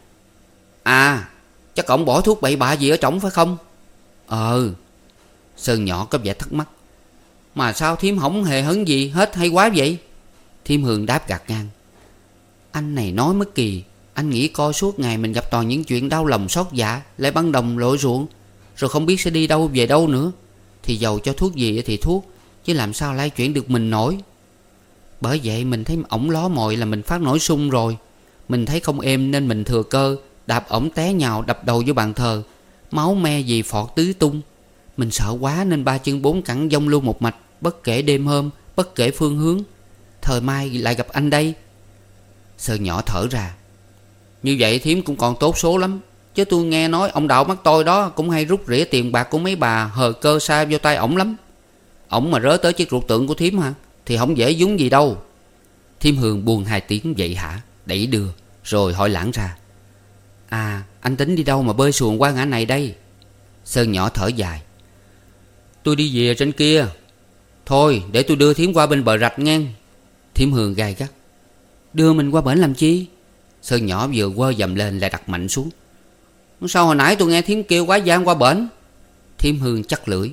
À, chắc ổng bỏ thuốc bậy bạ gì ở trỏng phải không? Ờ. Sơn nhỏ có vẻ thắc mắc. Mà sao thím không hề hấn gì hết hay quá vậy? Thiêm Hương đáp gạt ngang. Anh này nói mới kỳ. Anh nghĩ coi, suốt ngày mình gặp toàn những chuyện đau lòng xót dạ, lại băng đồng lội ruộng, rồi không biết sẽ đi đâu về đâu nữa. Thì dầu cho thuốc gì thì thuốc, chứ làm sao lay chuyển được mình nổi. Bởi vậy mình thấy ổng ló mồi là mình phát nổi sung rồi. Mình thấy không êm nên mình thừa cơ đạp ổng té nhào đập đầu vô bàn thờ. Máu me gì phọt tứ tung. Mình sợ quá nên ba chân bốn cẳng dông luôn một mạch, bất kể đêm hôm, bất kể phương hướng. Thời mai lại gặp anh đây. Sơn nhỏ thở ra. Như vậy thím cũng còn tốt số lắm, chứ tôi nghe nói ông Đạo mắt tôi đó cũng hay rút rỉa tiền bạc của mấy bà hờ cơ sa vô tay ổng lắm. Ổng mà rớ tới chiếc ruột tượng của thím hả, thì không dễ dúng gì đâu. Thiêm Hương buông hai tiếng vậy hả, đẩy đưa, rồi hỏi lãng ra. À, anh tính đi đâu mà bơi xuồng qua ngã này đây? Sơn nhỏ thở dài. Tôi đi về trên kia. Thôi để tôi đưa thím qua bên bờ rạch ngang. Thiêm Hương gai gắt. Đưa mình qua bển làm chi? Sơn nhỏ vừa quơ dầm lên lại đặt mạnh xuống. Sao hồi nãy tôi nghe thím kêu quá gian qua bển? Thiêm Hương chắc lưỡi.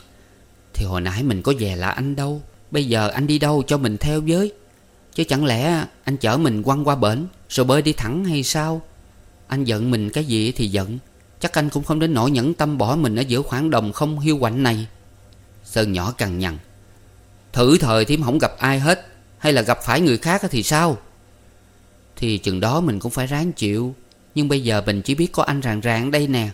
Thì hồi nãy mình có về là anh đâu. Bây giờ anh đi đâu cho mình theo với. Chứ chẳng lẽ anh chở mình quăng qua bển rồi bơi đi thẳng hay sao? Anh giận mình cái gì thì giận, chắc anh cũng không đến nỗi nhẫn tâm bỏ mình ở giữa khoảng đồng không hiu quạnh này. Sơn nhỏ cằn nhằn. Thử thời thím không gặp ai hết, hay là gặp phải người khác thì sao? Thì chừng đó mình cũng phải ráng chịu. Nhưng bây giờ mình chỉ biết có anh ràng ràng đây nè.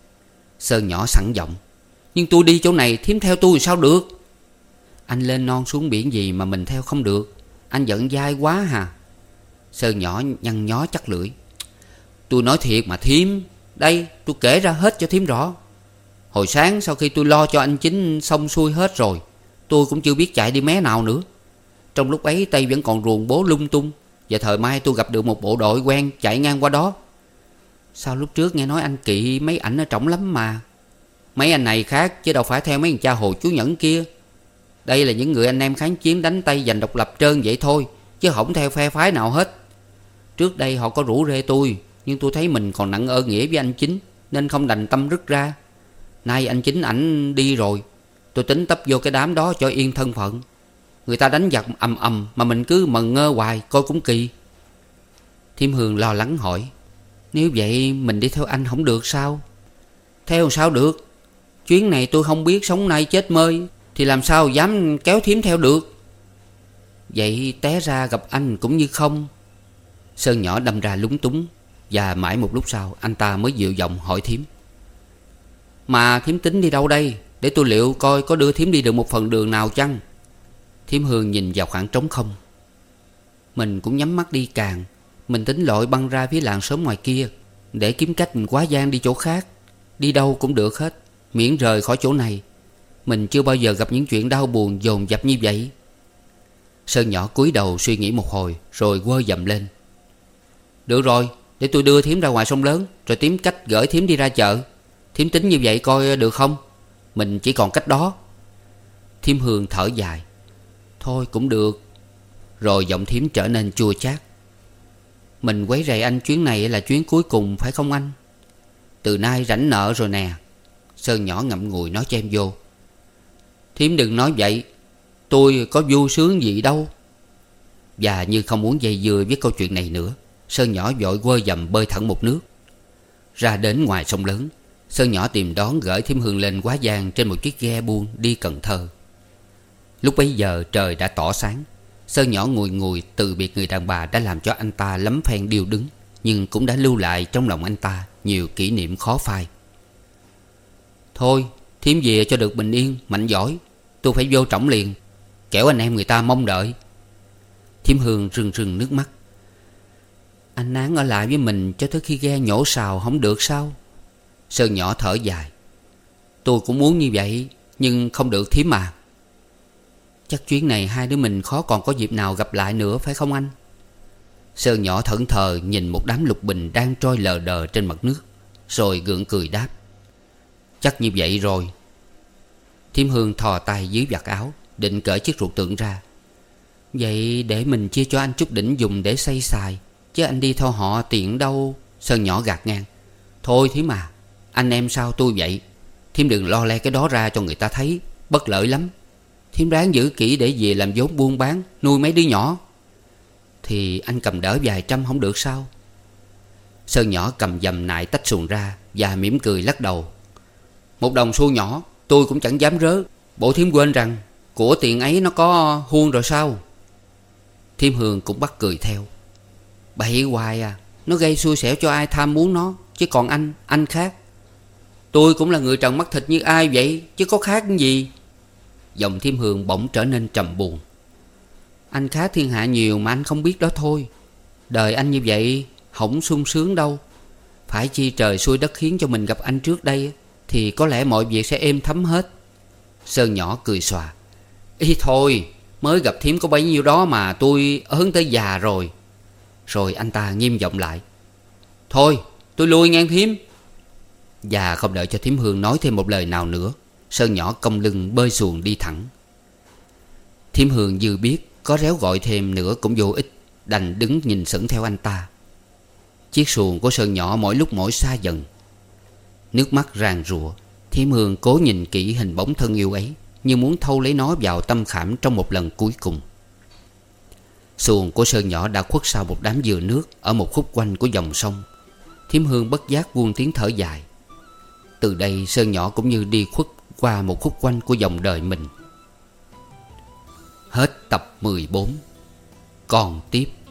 Sơn nhỏ sẵn giọng. Nhưng tôi đi chỗ này thím theo tôi sao được? Anh lên non xuống biển gì mà mình theo không được? Anh giận dai quá hà. Sơn nhỏ nhăn nhó chắc lưỡi. Tôi nói thiệt mà thím. Đây tôi kể ra hết cho thím rõ. Hồi sáng sau khi tôi lo cho anh Chính xong xuôi hết rồi, tôi cũng chưa biết chạy đi mé nào nữa. Trong lúc ấy tay vẫn còn ruồng bố lung tung. Và thời mai tôi gặp được một bộ đội quen chạy ngang qua đó. Sao lúc trước nghe nói anh kỵ mấy ảnh ở trỏng lắm mà? Mấy anh này khác chứ đâu phải theo mấy thằng cha Hồ Chú Nhẫn kia. Đây là những người anh em kháng chiến đánh Tây giành độc lập trơn vậy thôi, chứ không theo phe phái nào hết. Trước đây họ có rủ rê tôi, nhưng tôi thấy mình còn nặng ơn nghĩa với anh Chính, nên không đành tâm rứt ra. Nay anh Chính ảnh đi rồi, tôi tính tấp vô cái đám đó cho yên thân phận. Người ta đánh giặc ầm ầm mà mình cứ mần ngơ hoài, coi cũng kỳ. Thiêm Hương lo lắng hỏi. Nếu vậy mình đi theo anh không được sao? Theo sao được? Chuyến này tôi không biết sống nay chết mơi, thì làm sao dám kéo thím theo được? Vậy té ra gặp anh cũng như không. Sơn nhỏ đâm ra lúng túng. Và mãi một lúc sau anh ta mới dịu giọng hỏi thím. Mà thím tính đi đâu đây? Để tôi liệu coi có đưa thím đi được một phần đường nào chăng? Thiêm Hương nhìn vào khoảng trống không. Mình cũng nhắm mắt đi càng. Mình tính lội băng ra phía làng xóm ngoài kia, để kiếm cách mình quá gian đi chỗ khác. Đi đâu cũng được hết, miễn rời khỏi chỗ này. Mình chưa bao giờ gặp những chuyện đau buồn dồn dập như vậy. Sơn nhỏ cúi đầu suy nghĩ một hồi, rồi quơ dầm lên. Được rồi, để tôi đưa thím ra ngoài sông lớn, rồi tìm cách gửi thím đi ra chợ. Thím tính như vậy coi được không? Mình chỉ còn cách đó. Thiêm Hương thở dài. Thôi cũng được. Rồi giọng Thiếm trở nên chua chát. Mình quấy rầy anh chuyến này là chuyến cuối cùng phải không anh? Từ nay rảnh nợ rồi nè. Sơn nhỏ ngậm ngùi nói chen vô. Thiếm đừng nói vậy. Tôi có vui sướng gì đâu. Và như không muốn dây dưa với câu chuyện này nữa, Sơn nhỏ vội quơ dầm bơi thẳng một nước. Ra đến ngoài sông lớn, Sơn nhỏ tìm đón gửi Thiêm Hương lên Quá Giang trên một chiếc ghe buôn đi Cần Thơ. Lúc bấy giờ trời đã tỏ sáng. Sơn nhỏ ngùi ngùi từ biệt người đàn bà đã làm cho anh ta lắm phen điêu đứng, nhưng cũng đã lưu lại trong lòng anh ta nhiều kỷ niệm khó phai. Thôi Thiếm về cho được bình yên, mạnh giỏi. Tôi phải vô trỏng liền, kẻo anh em người ta mong đợi. Thiêm Hương rưng rưng nước mắt. Anh Nán ở lại với mình cho tới khi ghe nhổ sào không được sao? Sơn nhỏ thở dài. Tôi cũng muốn như vậy, nhưng không được Thiếm à. Chắc chuyến này hai đứa mình khó còn có dịp nào gặp lại nữa phải không anh? Sơn nhỏ thẫn thờ nhìn một đám lục bình đang trôi lờ đờ trên mặt nước, rồi gượng cười đáp. Chắc như vậy rồi. Thiêm Hương thò tay dưới vạt áo, định cởi chiếc ruột tượng ra. Vậy để mình chia cho anh chút đỉnh dùng để xây xài, chứ anh đi theo họ tiện đâu. Sơn nhỏ gạt ngang. Thôi Thiếm à, anh em sao tôi vậy. Thiếm đừng lo le cái đó ra cho người ta thấy, bất lợi lắm. Thiếm ráng giữ kỹ để về làm vốn buôn bán, nuôi mấy đứa nhỏ. Thì anh cầm đỡ vài trăm không được sao? Sơn nhỏ cầm dầm nại tách xuồng ra và mỉm cười lắc đầu. Một đồng xu nhỏ tôi cũng chẳng dám rớ. Bộ Thiếm quên rằng của tiền ấy nó có huông rồi sao? Thiêm Hương cũng bắt cười theo. Bậy hoài à, nó gây xui xẻo cho ai tham muốn nó. Chứ còn anh, anh khác. Tôi cũng là người trần mắt thịt như ai vậy, chứ có khác cái gì. Giọng Thiêm Hương bỗng trở nên trầm buồn. Anh khá thiên hạ nhiều mà anh không biết đó thôi. Đời anh như vậy không sung sướng đâu. Phải chi trời xui đất khiến cho mình gặp anh trước đây, thì có lẽ mọi việc sẽ êm thấm hết. Sơn nhỏ cười xòa. Ý thôi, mới gặp Thiếm có bấy nhiêu đó mà tôi ớn tới già rồi. Rồi anh ta nghiêm giọng lại. Thôi tôi lui ngang Thiếm. Và không đợi cho Thiếm Hương nói thêm một lời nào nữa, Sơn nhỏ cong lưng bơi xuồng đi thẳng. Thiếm Hương dư biết có réo gọi thêm nữa cũng vô ích, đành đứng nhìn sững theo anh ta. Chiếc xuồng của Sơn nhỏ mỗi lúc mỗi xa dần. Nước mắt ràn rụa, Thiếm Hương cố nhìn kỹ hình bóng thân yêu ấy, như muốn thâu lấy nó vào tâm khảm trong một lần cuối cùng. Xuồng của Sơn nhỏ đã khuất sau một đám dừa nước ở một khúc quanh của dòng sông. Thiếm Hương bất giác buông tiếng thở dài. Từ đây Sơn nhỏ cũng như đi khuất qua một khúc quanh của dòng đời mình. Hết tập mười bốn. Còn tiếp.